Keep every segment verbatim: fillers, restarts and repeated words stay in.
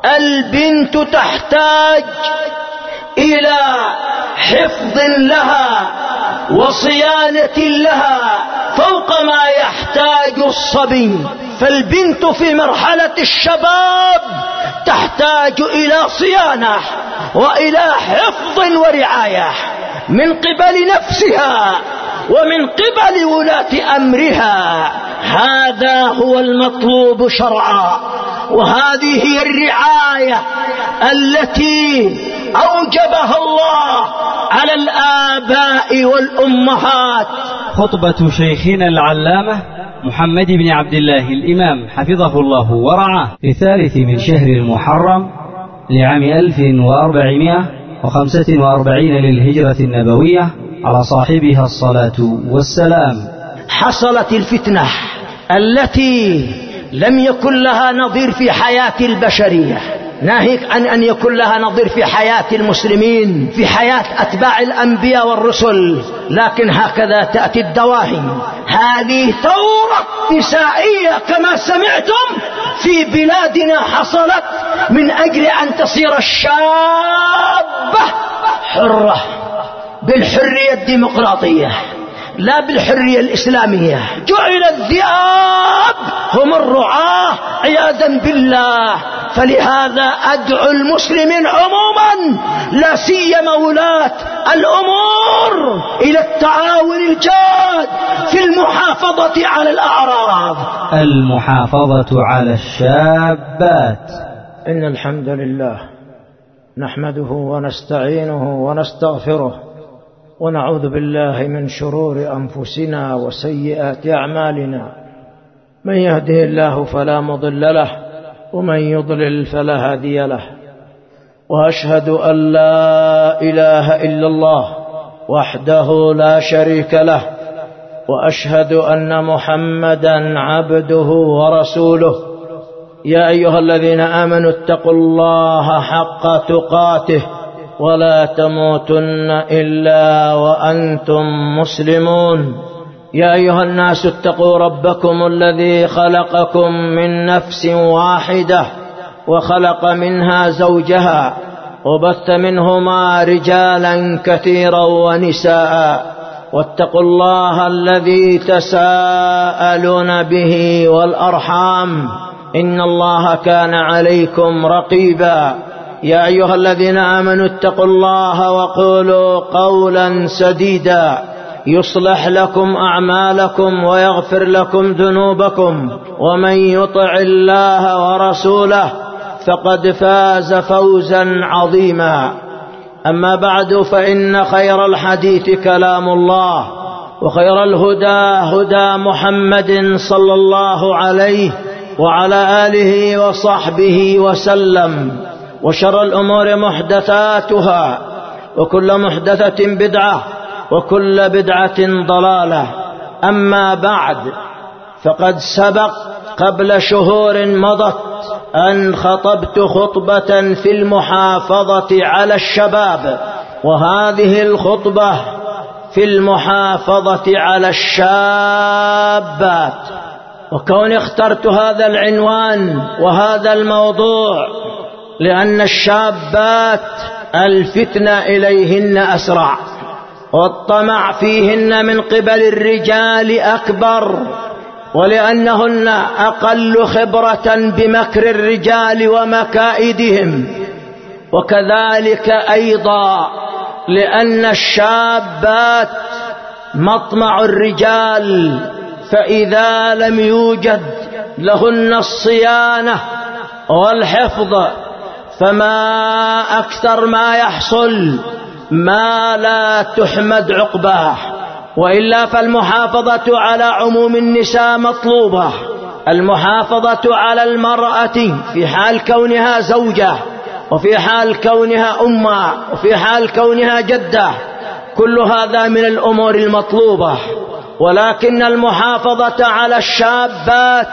البنت تحتاج إلى حفظ لها وصيانة لها فوق ما يحتاج الصبي. فالبنت في مرحلة الشباب تحتاج إلى صيانة وإلى حفظ ورعاية من قبل نفسها ومن قبل ولاة أمرها. هذا هو المطلوب شرعا، وهذه هي الرعاية التي أوجبها الله على الآباء والأمهات. خطبة شيخنا العلامة محمد بن عبد الله الإمام حفظه الله ورعاه في الثالث من شهر المحرم لعام ألف وأربعمائة وخمسة وأربعين للهجرة النبوية على صاحبها الصلاة والسلام. حصلت الفتنة التي لم يكن لها نظير في حياة البشرية، ناهيك عن أن يكون لها نظير في حياة المسلمين، في حياة أتباع الأنبياء والرسل، لكن هكذا تأتي الدواهي. هذه ثورة نسائية كما سمعتم في بلادنا حصلت من أجل أن تصير الشابة حرة بالحرية الديمقراطية لا بالحرية الإسلامية. جعل الذئاب هم الرعاة عياذا بالله. فلهذا أدعو المسلمين عموما لا سيما ولاة الأمور إلى التعاون الجاد في المحافظة على الأعراض، المحافظة على الشابات. إن الحمد لله نحمده ونستعينه ونستغفره ونعوذ بالله من شرور أنفسنا وسيئات أعمالنا. من يهده الله فلا مضل له ومن يضلل فلا هادي له. وأشهد أن لا إله إلا الله وحده لا شريك له، وأشهد أن محمدا عبده ورسوله. يا أيها الذين آمنوا اتقوا الله حق تقاته ولا تموتن إلا وأنتم مسلمون. يا أيها الناس اتقوا ربكم الذي خلقكم من نفس واحدة وخلق منها زوجها وبث منهما رجالا كثيرا ونساء، واتقوا الله الذي تساءلون به والأرحام إن الله كان عليكم رقيبا. يا أيها الذين آمنوا اتقوا الله وقولوا قولا سديدا يصلح لكم أعمالكم ويغفر لكم ذنوبكم، ومن يطع الله ورسوله فقد فاز فوزا عظيما. أما بعد، فإن خير الحديث كلام الله، وخير الهدى هدى محمد صلى الله عليه وعلى آله وصحبه وسلم. وشر الأمور محدثاتها، وكل محدثة بدعة، وكل بدعة ضلالة. أما بعد، فقد سبق قبل شهور مضت أن خطبت خطبة في المحافظة على الشباب، وهذه الخطبة في المحافظة على الشابات. وكوني اخترت هذا العنوان وهذا الموضوع لأن الشابات الفتنة إليهن أسرع، والطمع فيهن من قبل الرجال أكبر، ولأنهن أقل خبرة بمكر الرجال ومكائدهم. وكذلك أيضا لأن الشابات مطمع الرجال، فإذا لم يوجد لهن الصيانة والحفظ فما أكثر ما يحصل ما لا تحمد عقباه. وإلا فالمحافظة على عموم النساء مطلوبة، المحافظة على المرأة في حال كونها زوجة، وفي حال كونها أمة، وفي حال كونها جدة، كل هذا من الأمور المطلوبة. ولكن المحافظة على الشابات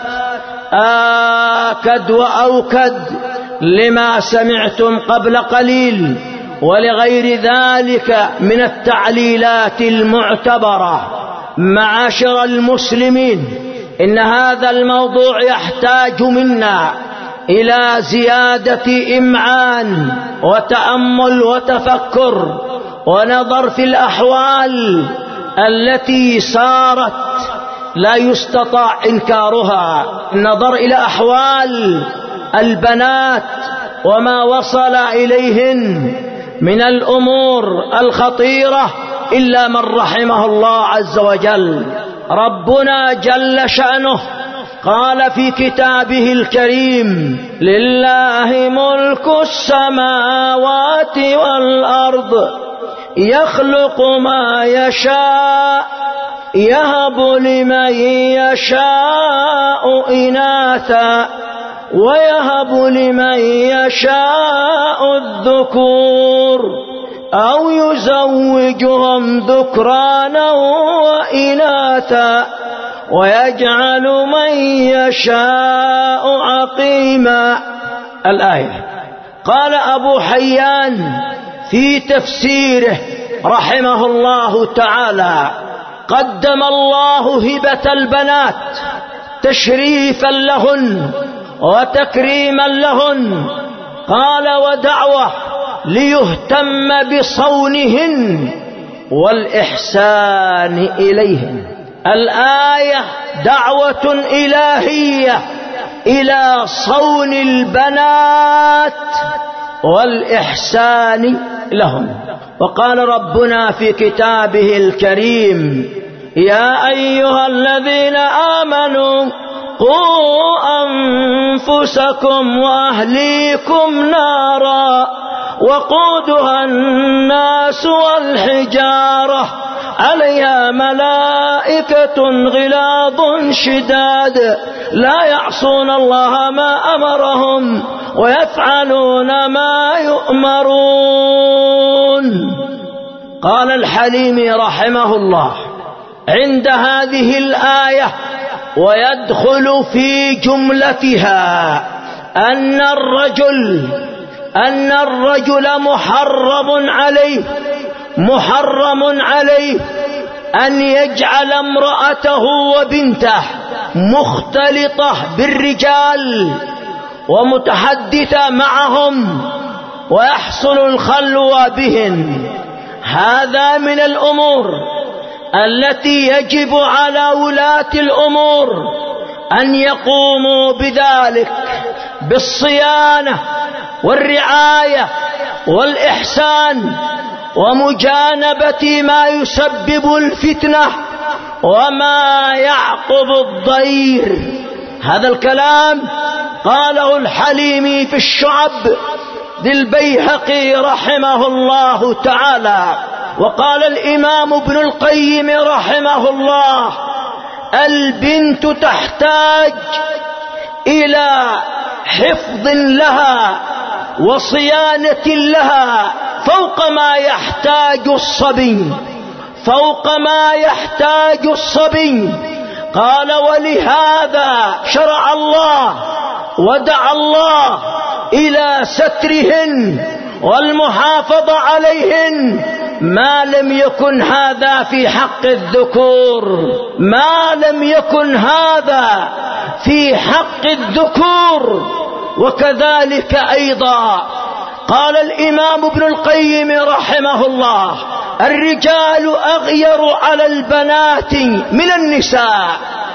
آكد وأوكد لما سمعتم قبل قليل، ولغير ذلك من التعليلات المعتبرة. معاشر المسلمين، إن هذا الموضوع يحتاج منا إلى زيادة إمعان وتأمل وتفكر ونظر في الأحوال التي صارت لا يستطاع إنكارها. النظر إلى أحوال البنات وما وصل إليهن من الأمور الخطيرة إلا من رحمه الله عز وجل. ربنا جل شأنه قال في كتابه الكريم: لله ملك السماوات والأرض يخلق ما يشاء يهب لمن يشاء إناثا ويهب لمن يشاء الذكور أو يزوجهم ذكرانا وإناثا ويجعل من يشاء عقيما. الآية. قال أبو حيان في تفسيره رحمه الله تعالى: قدم الله هبة البنات تشريفا لهن وتكريما لهن، قال: ودعوة ليهتم بصونهن والإحسان إليهن. الآية دعوة إلهية إلى صون البنات والإحسان لهم. وقال ربنا في كتابه الكريم: يا أيها الذين آمنوا قوا أنفسكم وأهليكم نارا وقودها الناس والحجارة عليها ملائكة غلاظ شداد لا يعصون الله ما أمرهم ويفعلون ما يؤمرون. قال الحليمي رحمه الله عند هذه الآية: ويدخل في جملتها أن الرجل أن الرجل محرم عليه محرم عليه أن يجعل امرأته وبنته مختلطة بالرجال ومتحدثة معهم ويحصل الخلوة بهن. هذا من الأمور التي يجب على ولاة الأمور أن يقوموا بذلك بالصيانة والرعاية والإحسان ومجانبة ما يسبب الفتنة وما يعقب الضير. هذا الكلام قاله الحليمي في الشعب للبيهقي رحمه الله تعالى. وقال الإمام ابن القيم رحمه الله: البنت تحتاج إلى حفظ لها وصيانة لها فوق ما يحتاج الصبي فوق ما يحتاج الصبي. قال: ولهذا شرع الله ودعا الله إلى سترهن والمحافظة عليهن ما لم يكن هذا في حق الذكور ما لم يكن هذا في حق الذكور. وكذلك أيضا قال الإمام ابن القيم رحمه الله: الرجال أغير على البنات من النساء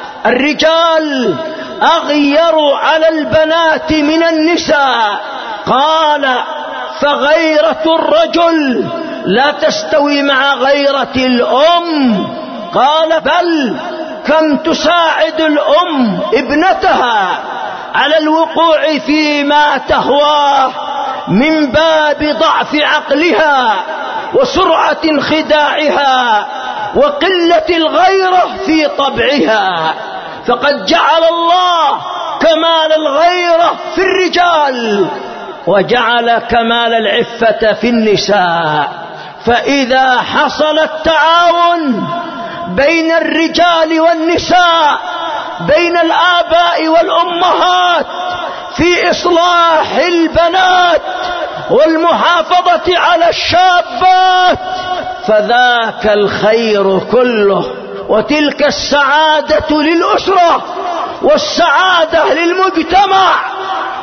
الرجال أغير على البنات من النساء. قال: فغيرة الرجل لا تستوي مع غيرة الأم. قال: بل كم تساعد الأم ابنتها على الوقوع فيما تهواه من باب ضعف عقلها وسرعة خداعها وقلة الغيرة في طبعها. فقد جعل الله كمال الغيرة في الرجال وجعل كمال العفة في النساء. فإذا حصل التعاون بين الرجال والنساء بين الآباء والأمهات في إصلاح البنات والمحافظة على الشابات فذاك الخير كله، وتلك السعادة للأسرة والسعادة للمجتمع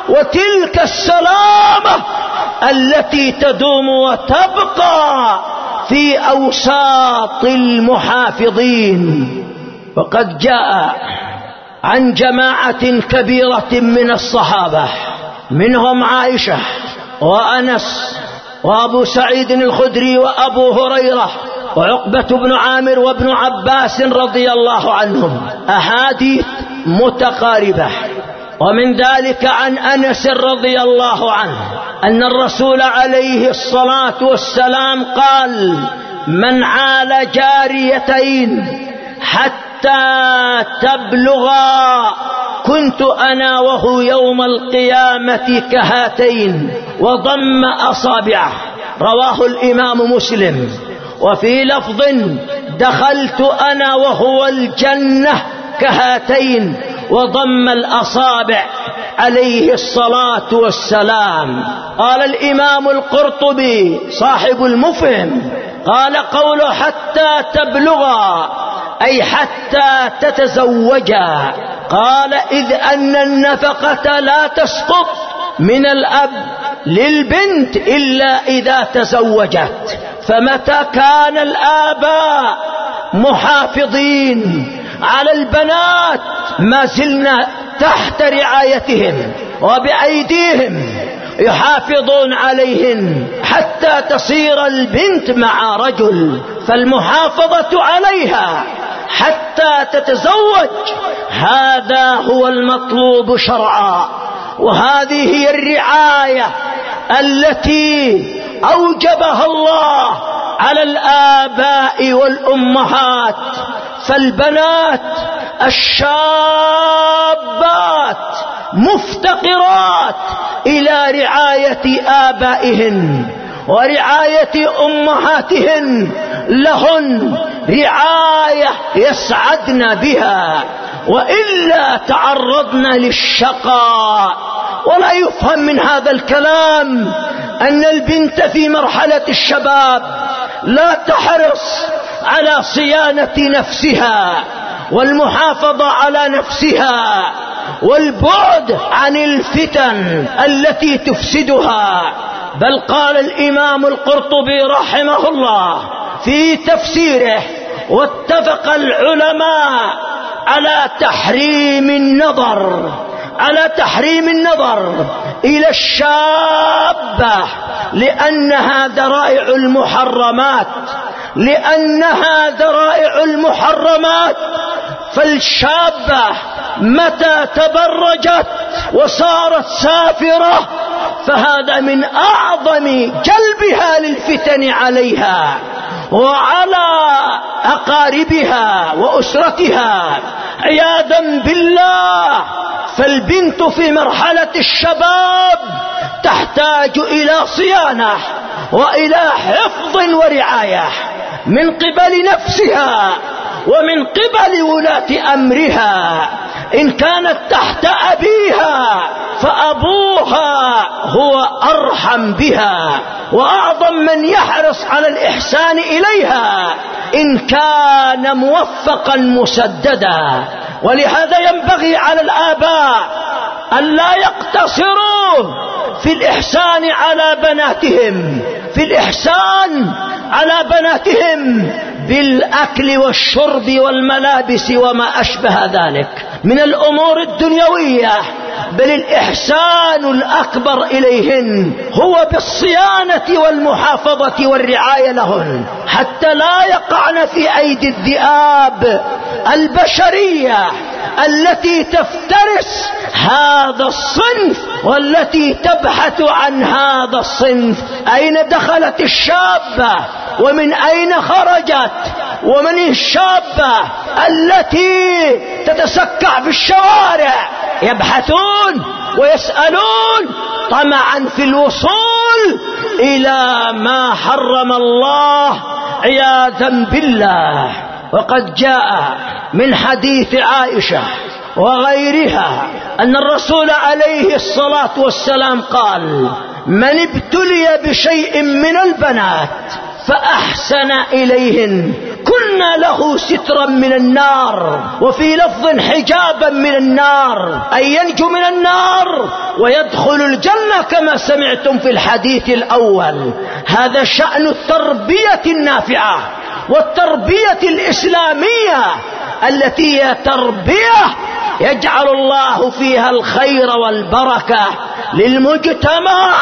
وتلك السلامة التي تدوم وتبقى في أوساط المحافظين. وقد جاء عن جماعة كبيرة من الصحابة منهم عائشة وأنس وأبو سعيد الخدري وأبو هريرة وعقبة بن عامر وابن عباس رضي الله عنهم، أحاديث متقاربة. ومن ذلك عن أنس رضي الله عنه أن الرسول عليه الصلاة والسلام قال: من عال جاريتين حتى تبلغا كنت أنا وهو يوم القيامة كهاتين، وضم أصابعه. رواه الإمام مسلم. وفي لفظ: دخلت أنا وهو الجنة كهاتين، وضم الأصابع عليه الصلاة والسلام. قال الإمام القرطبي صاحب المفهم، قال قوله حتى تبلغا أي حتى تتزوجا. قال: إذ أن النفقة لا تسقط من الأب للبنت إلا إذا تزوجت، فمتى كان الآباء محافظين على البنات ما زلنا تحت رعايتهم وبأيديهم يحافظون عليهن حتى تصير البنت مع رجل، فالمحافظة عليها حتى تتزوج هذا هو المطلوب شرعا. وهذه هي الرعاية التي أوجبها الله على الآباء والأمهات. فالبنات الشابات مفتقرات إلى رعاية آبائهن ورعاية أمهاتهن، لهن رعاية يسعدن بها، وإلا تعرضن للشقاء. ولا يفهم من هذا الكلام أن البنت في مرحلة الشباب لا تحرص على صيانة نفسها والمحافظة على نفسها والبعد عن الفتن التي تفسدها. بل قال الإمام القرطبي رحمه الله في تفسيره: واتفق العلماء على تحريم النظر على تحريم النظر إلى الشابة لأنها ذرائع المحرمات لأنها ذرائع المحرمات فالشابة متى تبرجت وصارت سافرة فهذا من أعظم جلبها للفتن عليها وعلى أقاربها وأسرتها عياذا بالله. فالبنت في مرحلة الشباب تحتاج إلى صيانة وإلى حفظ ورعاية من قبل نفسها ومن قبل ولاة أمرها. إن كانت تحت أبيها فأبوها هو أرحم بها وأعظم من يحرص على الإحسان إليها إن كان موفقا مسددا. ولهذا ينبغي على الآباء أن لا يقتصروا في الإحسان على بناتهم في الإحسان على بناتهم بالأكل والشرب والملابس وما أشبه ذلك من الأمور الدنيوية، بل الإحسان الأكبر إليهن هو بالصيانة والمحافظة والرعاية لهن حتى لا يقعن في أيدي الذئاب البشرية التي تفترس هذا الصنف والتي تبحث عن هذا الصنف. أين دخلت الشابة ومن أين خرجت؟ ومن الشابة التي تتسكع في الشوارع يبحثون ويسألون طمعا في الوصول إلى ما حرم الله عياذا بالله. وقد جاء من حديث عائشة وغيرها أن الرسول عليه الصلاة والسلام قال: من ابتلي بشيء من البنات فأحسن إليهن جن له سترا من النار، وفي لفظ حجابا من النار، أي ينجو من النار ويدخل الجنة كما سمعتم في الحديث الأول. هذا شأن التربية النافعة والتربية الإسلامية التي هي تربية يجعل الله فيها الخير والبركة للمجتمع،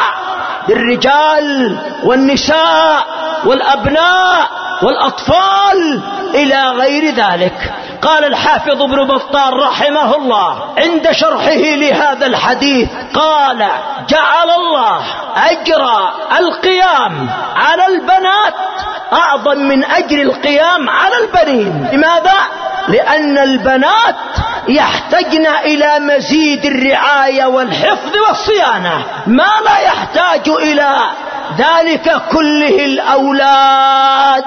للرجال والنساء والأبناء والأطفال إلى غير ذلك. قال الحافظ ابن بطال رحمه الله عند شرحه لهذا الحديث، قال: جعل الله أجر القيام على البنات أعظم من أجر القيام على البنين. لماذا؟ لأن البنات يحتاجن إلى مزيد الرعاية والحفظ والصيانة، ما لا يحتاج إلى ذلك كله الأولاد.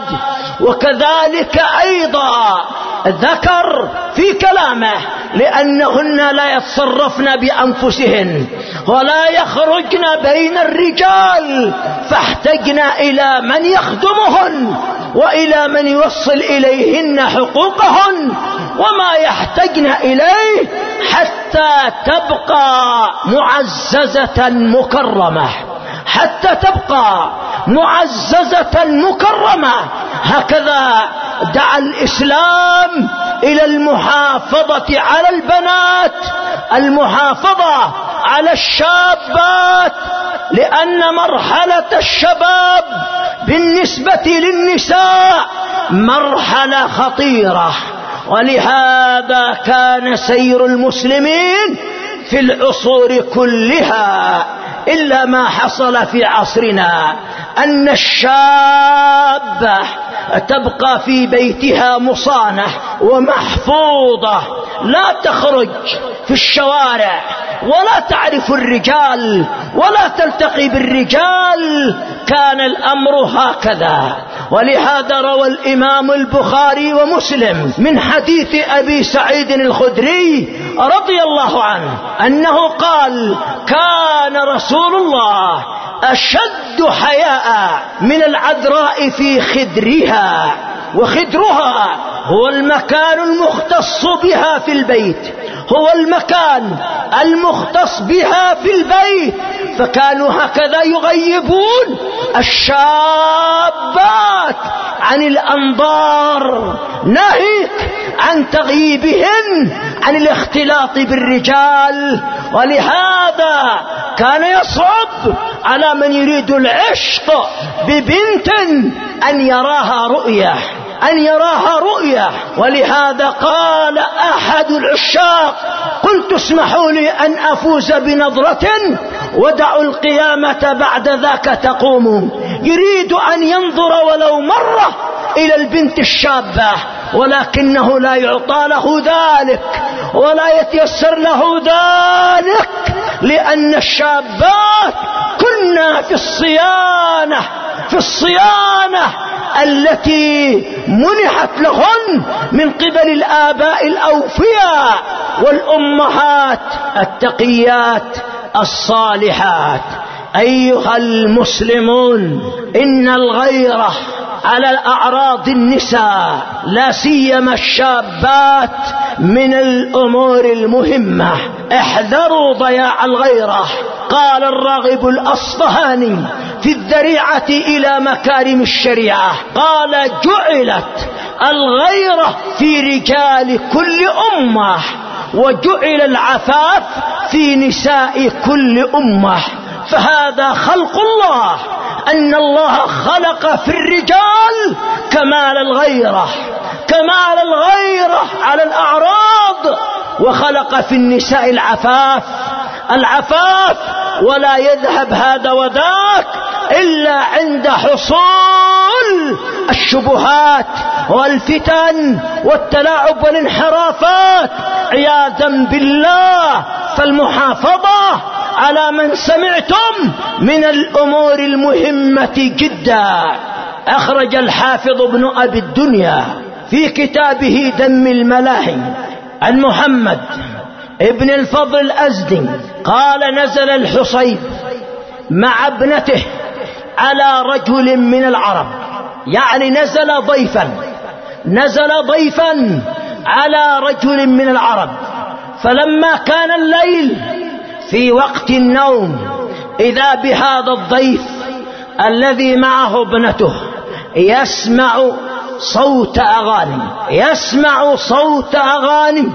وكذلك أيضا ذكر في كلامه: لأنهن لا يتصرفن بأنفسهن ولا يخرجن بين الرجال، فاحتجن إلى من يخدمهن وإلى من يوصل إليهن حقوقهن وما يحتجن إليه، حتى تبقى معززة مكرمة، حتى تبقى معززة مكرمة. هكذا دعا الإسلام إلى المحافظة على البنات، المحافظة على الشابات، لأن مرحلة الشباب بالنسبة للنساء مرحلة خطيرة. ولهذا كان سير المسلمين في العصور كلها إلا ما حصل في عصرنا، أن الشابة تبقى في بيتها مصانة ومحفوظة، لا تخرج في الشوارع ولا تعرف الرجال ولا تلتقي بالرجال. كان الأمر هكذا. ولهذا روى الإمام البخاري ومسلم من حديث أبي سعيد الخدري رضي الله عنه أنه قال: كان رسول الله أشد حياء من العذراء في خدرها، وخدرها هو المكان المختص بها في البيت، هو المكان المختص بها في البيت. فكانوا هكذا يغيبون الشابات عن الأنظار، ناهيك عن تغييبهن عن الاختلاط بالرجال. ولهذا كان يصعب على من يريد العشق ببنت أن يراها رؤية أن يراها رؤية. ولهذا قال أحد العشاق: قلت اسمحوا لي أن أفوز بنظرة ودعوا القيامة بعد ذاك تقوم. يريد أن ينظر ولو مرة إلى البنت الشابة، ولكنه لا يعطى له ذلك ولا يتيسر له ذلك، لأن الشابات كنا في الصيانة في الصيانة التي منحت لهن من قبل الآباء الأوفياء والأمهات التقيات الصالحات. أيها المسلمون، إن الغيرة على الأعراض النساء لا سيما الشابات من الأمور المهمة. احذروا ضياع الغيرة. قال الراغب الأصفهاني في الذريعة إلى مكارم الشريعة، قال: جعلت الغيرة في رجال كل أمة، وجعل العفاف في نساء كل أمة. فهذا خلق الله، أن الله خلق في الرجال كمال الغيرة كمال الغيرة على الأعراض، وخلق في النساء العفاف العفاف ولا يذهب هذا وذاك إلا عند حصول الشبهات والفتن والتلاعب والانحرافات عياذا بالله. فالمحافظة على من سمعتم من الأمور المهمة جدا. أخرج الحافظ ابن أبي الدنيا في كتابه ذم الملاهي عن محمد ابن الفضل الأزدي قال: نزل الحصيب مع ابنته على رجل من العرب، يعني نزل ضيفا نزل ضيفا على رجل من العرب، فلما كان الليل في وقت النوم إذا بهذا الضيف الذي معه ابنته يسمع صوت أغاني يسمع صوت أغاني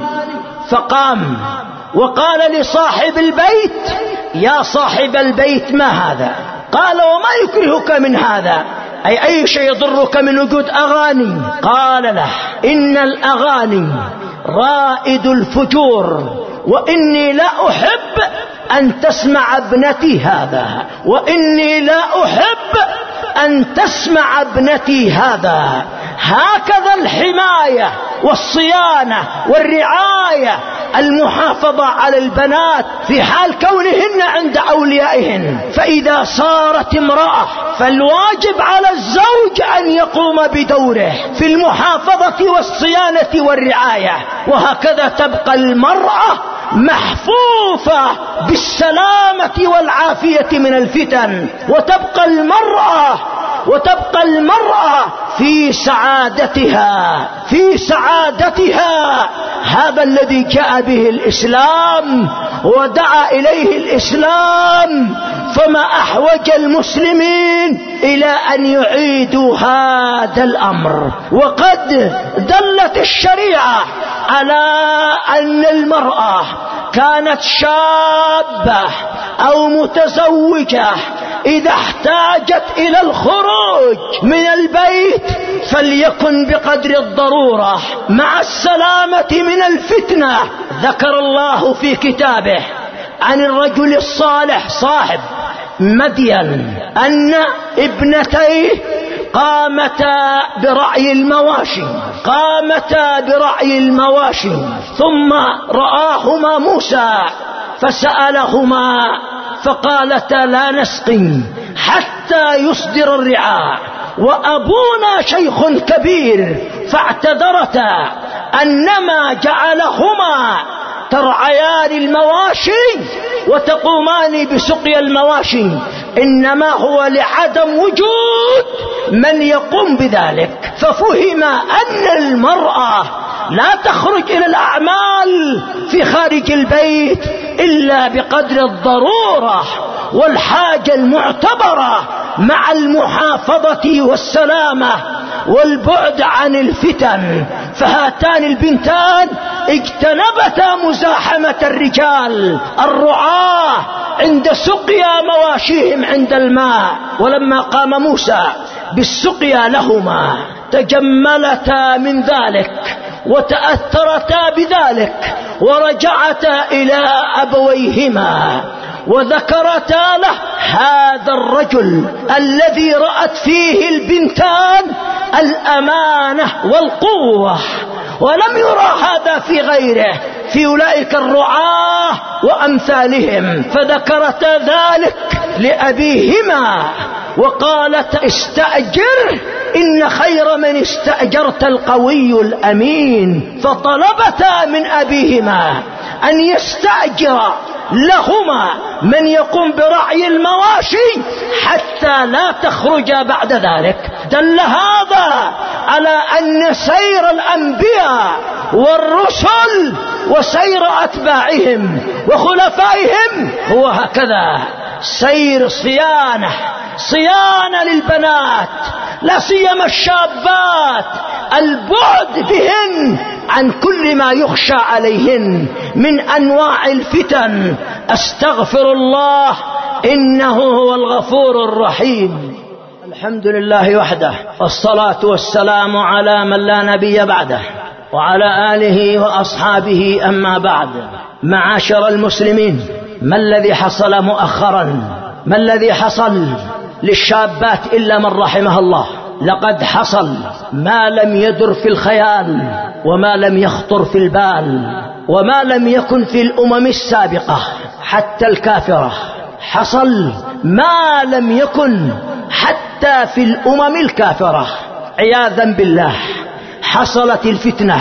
فقام وقال لصاحب البيت: يا صاحب البيت، ما هذا؟ قال: وما يكرهك من هذا؟ أي أي شيء يضرك من وجود أغاني؟ قال له: إن الأغاني رائد الفجور، وإني لا أحب أن تسمع ابنتي هذا وإني لا أحب أن تسمع ابنتي هذا. هكذا الحماية والصيانة والرعاية، المحافظة على البنات في حال كونهن عند أوليائهن. فإذا صارت امرأة فالواجب على الزوج أن يقوم بدوره في المحافظة والصيانة والرعاية، وهكذا تبقى المرأة محفوفة بالسلامة والعافية من الفتن، وتبقى المرأة وتبقى المرأة في سعادتها في سعادتها. هذا الذي جاء به الإسلام ودعا إليه الإسلام، فما أحوج المسلمين إلى أن يعيدوا هذا الأمر. وقد دلت الشريعة على أن المرأة كانت شابة أو متزوجة إذا احتاجت إلى الخروج من البيت فليكن بقدر الضرورة مع السلامة من الفتنة. ذكر الله في كتابه عن الرجل الصالح صاحب مدين أن ابنتيه قامتا برعي المواشي قامتا برعي المواشي ثم رآهما موسى فسألهما فقالتا: لا نسقي حتى يصدر الرعاء، وأبونا شيخ كبير، فاعتذرتا أنما جعلهما ترعيان المواشي وتقومان بسقي المواشي إنما هو لعدم وجود من يقوم بذلك. ففهم أن المرأة لا تخرج إلى الأعمال في خارج البيت إلا بقدر الضرورة والحاجة المعتبرة مع المحافظة والسلامة والبعد عن الفتن. فهاتان البنتان اجتنبتا مزاحمة الرجال الرعاة عند سقيا مواشيهم عند الماء. ولما قام موسى بالسقيا لهما تجملتا من ذلك وتأثرتا بذلك ورجعتا إلى أبويهما وذكرتا له هذا الرجل الذي رأت فيه البنتان الأمانة والقوة، ولم يرى هذا في غيره في أولئك الرعاة وأمثالهم. فذكرتا ذلك لأبيهما وقالت: استأجر، إن خير من استأجرت القوي الأمين. فطلبتا من أبيهما أن يستأجر لهما من يقوم برعي المواشي حتى لا تخرجا بعد ذلك. دل هذا على أن سير الأنبياء والرسل وسير أتباعهم وخلفائهم هو هكذا، سير صيانة صيانة للبنات، لا سيما الشابات، البعد بهن عن كل ما يخشى عليهن من أنواع الفتن. أستغفر الله إنه هو الغفور الرحيم. الحمد لله وحده، والصلاة والسلام على من لا نبي بعده وعلى آله وأصحابه. أما بعد، معاشر المسلمين، ما الذي حصل مؤخرا؟ ما الذي حصل للشابات إلا من رحمه الله؟ لقد حصل ما لم يدر في الخيال وما لم يخطر في البال وما لم يكن في الأمم السابقة حتى الكافرة. حصل ما لم يكن حتى في الأمم الكافرة عياذا بالله. حصلت الفتنة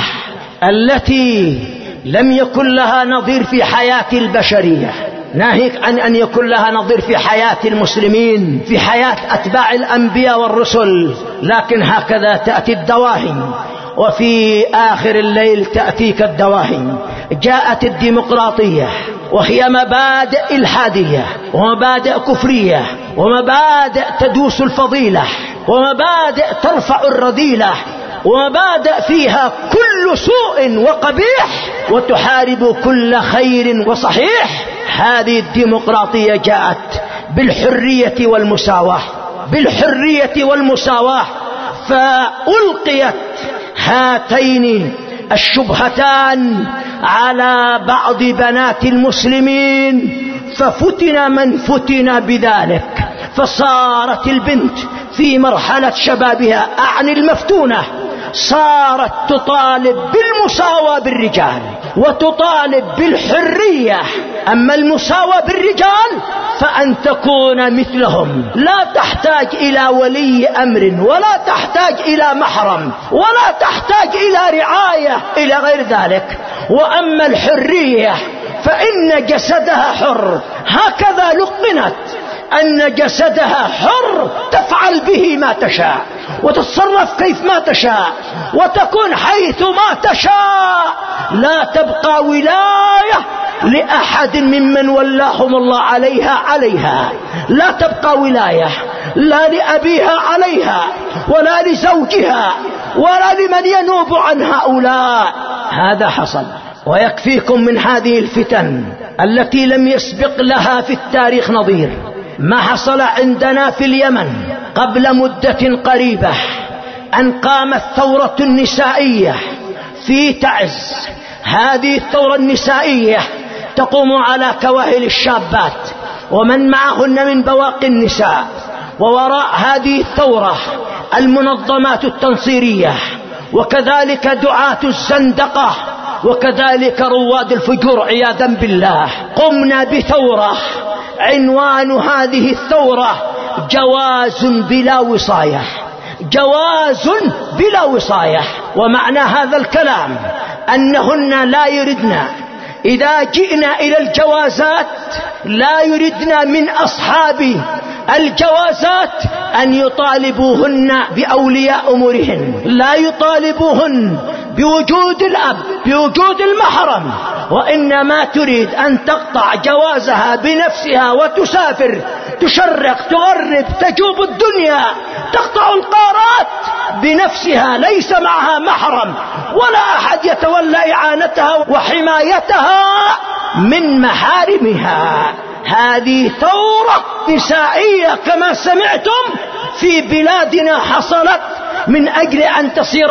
التي لم يكن لها نظير في حياة البشرية، ناهيك عن أن يكون لها نظير في حياة المسلمين، في حياة أتباع الأنبياء والرسل. لكن هكذا تأتي الدواهي وفي آخر الليل تأتيك الدواهي. جاءت الديمقراطية وهي مبادئ إلحادية ومبادئ كفرية ومبادئ تدوس الفضيلة ومبادئ ترفع الرذيلة ومبادئ فيها كل سوء وقبيح وتحارب كل خير وصحيح. هذه الديمقراطية جاءت بالحرية والمساواة بالحرية والمساواة فألقيت هاتين الشبهتان على بعض بنات المسلمين ففتن من فتن بذلك، فصارت البنت في مرحلة شبابها أعني المفتونة صارت تطالب بالمساواة بالرجال وتطالب بالحرية. أما المساواة بالرجال فأن تكون مثلهم، لا تحتاج إلى ولي أمر ولا تحتاج إلى محرم ولا تحتاج إلى رعاية إلى غير ذلك. وأما الحرية فإن جسدها حر، هكذا لقنت أن جسدها حر، تفعل به ما تشاء وتتصرف كيف ما تشاء وتكون حيث ما تشاء، لا تبقى ولاية لأحد ممن ولاهم الله عليها عليها، لا تبقى ولاية لا لأبيها عليها ولا لزوجها ولا لمن ينوب عن هؤلاء. هذا حصل. ويكفيكم من هذه الفتن التي لم يسبق لها في التاريخ نظير ما حصل عندنا في اليمن قبل مدة قريبة، أن قامت ثورة نسائية في تعز. هذه الثورة النسائية تقوم على كواهل الشابات ومن معهن من بواقي النساء، ووراء هذه الثورة المنظمات التنصيرية وكذلك دعاة الزندقة وكذلك رواد الفجور عياذا بالله. قمنا بثورة عنوان هذه الثورة جواز بلا وصاية، جواز بلا وصاية. ومعنى هذا الكلام أنهن لا يردن إذا جئنا إلى الجوازات لا يردن من أصحاب الجوازات أن يطالبوهن بأولياء أمورهن، لا يطالبوهن بوجود الأب بوجود المحرم، وإنما تريد أن تقطع جوازها بنفسها وتسافر تشرق تغرب تجوب الدنيا تقطع القارات بنفسها، ليس معها محرم ولا أحد يتولى إعانتها وحمايتها من محارمها. هذه ثورة نسائية كما سمعتم في بلادنا حصلت من أجل أن تصير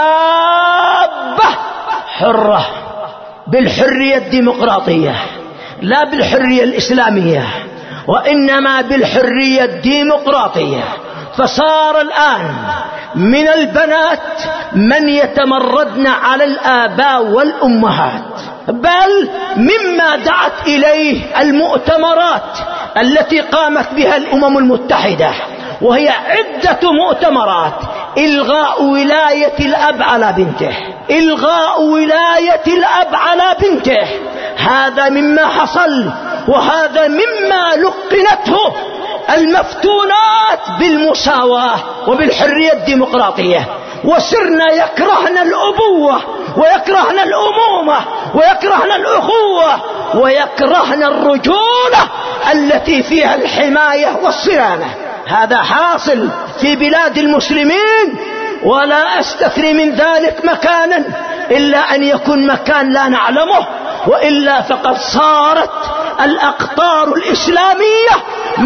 الشابة حرة بالحرية الديمقراطية، لا بالحرية الإسلامية وإنما بالحرية الديمقراطية. فصار الآن من البنات من يتمردن على الآباء والأمهات، بل مما دعت إليه المؤتمرات التي قامت بها الأمم المتحدة، وهي عدة مؤتمرات: إلغاء ولاية الأب على بنته، إلغاء ولاية الأب على بنته. هذا مما حصل وهذا مما لقنته المفتونات بالمساواة وبالحرية الديمقراطية، وسرنا يكرهن الأبوة ويكرهن الأمومة ويكرهن الأخوة ويكرهن الرجولة التي فيها الحماية والصيانة. هذا حاصل في بلاد المسلمين، ولا أستثني من ذلك مكانا إلا أن يكون مكان لا نعلمه، وإلا فقد صارت الأقطار الإسلامية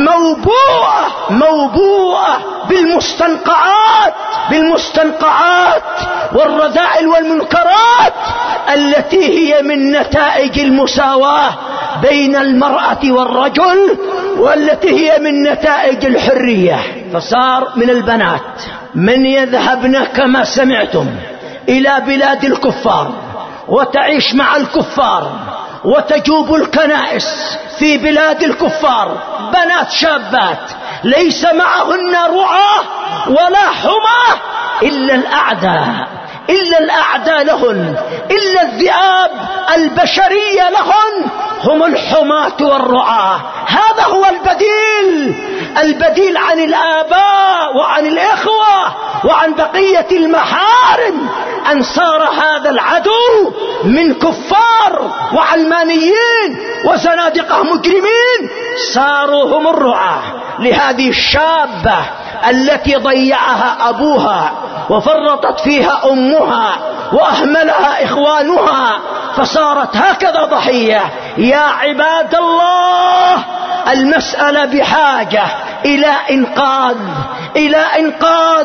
موبوءة موبوءة بالمستنقعات بالمستنقعات والرذائل والمنكرات التي هي من نتائج المساواة بين المرأة والرجل، والتي هي من نتائج الحرية. فصار من البنات من يذهبن كما سمعتم إلى بلاد الكفار وتعيش مع الكفار وتجوب الكنائس في بلاد الكفار، بنات شابات ليس معهن رعاة ولا حماة إلا الأعداء إلا الأعداء لهن، إلا الذئاب البشرية لهن هم الحماة والرعاة. هذا هو البديل البديل عن الآباء وعن الإخوة وعن بقية المحارم أن صار هذا العدو من كفار وعلمانيين وزنادقة مجرمين صاروا هم الرعاة لهذه الشابة التي ضيعها أبوها وفرطت فيها أمها وأهملها إخوانها فصارت هكذا ضحية. يا عباد الله، المسألة بحاجة إلى إنقاذ إلى إنقاذ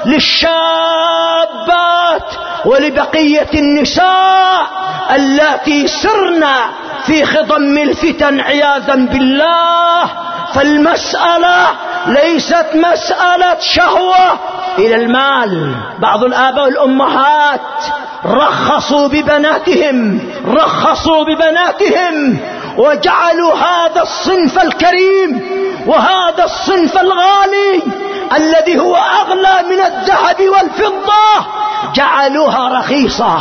للشابات ولبقية النساء اللاتي سرن في خضم الفتن عياذا بالله. فالمسألة ليست مسألة شهوة إلى المال. بعض الآباء والأمهات رخصوا ببناتهم رخصوا ببناتهم وجعلوا هذا الصنف الكريم وهذا الصنف الغالي الذي هو أغلى من الذهب والفضة جعلوها رخيصة،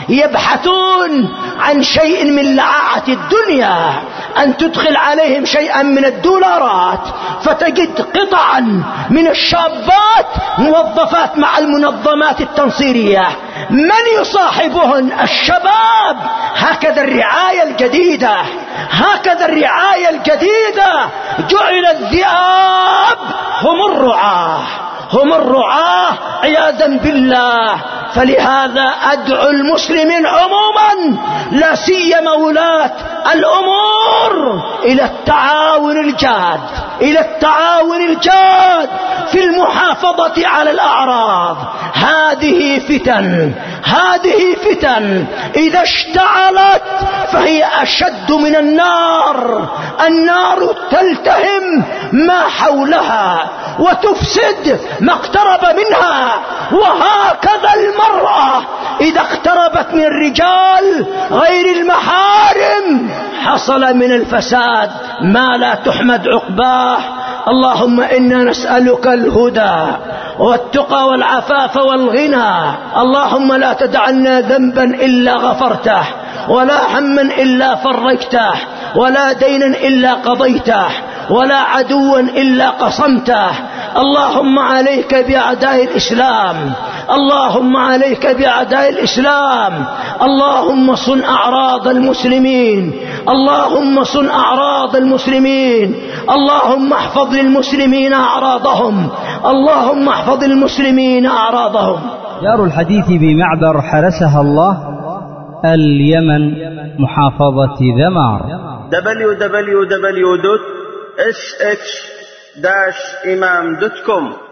يبحثون عن شيء من لعاعة الدنيا، أن تدخل عليهم شيئا من الدولارات فتجد قطعا من الشابات موظفات مع المنظمات التنصيرية. من يصاحبهن؟ الشباب. هكذا الرعاية الجديدة هكذا الرعاية الجديدة جعل الذئاب هم الرعاة هم الرعاة عياذا بالله. فلهذا أدعو المسلمين عموما لا سيما ولاة الأمور إلى التعاون الجاد إلى التعاون الجاد في المحافظة على الأعراض. هذه فتن هذه فتن إذا اشتعلت فهي أشد من النار. النار تلتهم ما حولها وتفسد ما اقترب منها. وهكذا المرأة إذا اقتربت من الرجال غير المحارم حصل من الفساد ما لا تحمد عقباه. اللهم إنا نسألك الهدى والتقى والعفاف والغنى. اللهم لا تدع لنا ذنبا إلا غفرته ولا هما إلا فرجته ولا دينا إلا قضيته ولا عدوا إلا قصمته. اللهم عليك بأعداء الإسلام اللهم عليك بأعداء الإسلام. اللهم صن أعراض المسلمين اللهم صن أعراض المسلمين. اللهم احفظ للمسلمين أعراضهم اللهم احفظ للمسلمين أعراضهم. دار الحديث بمعبر حرسها الله، اليمن، محافظة ذمار. دبليو دبليو دبليو دوت إس إتش داش إمام دوت كوم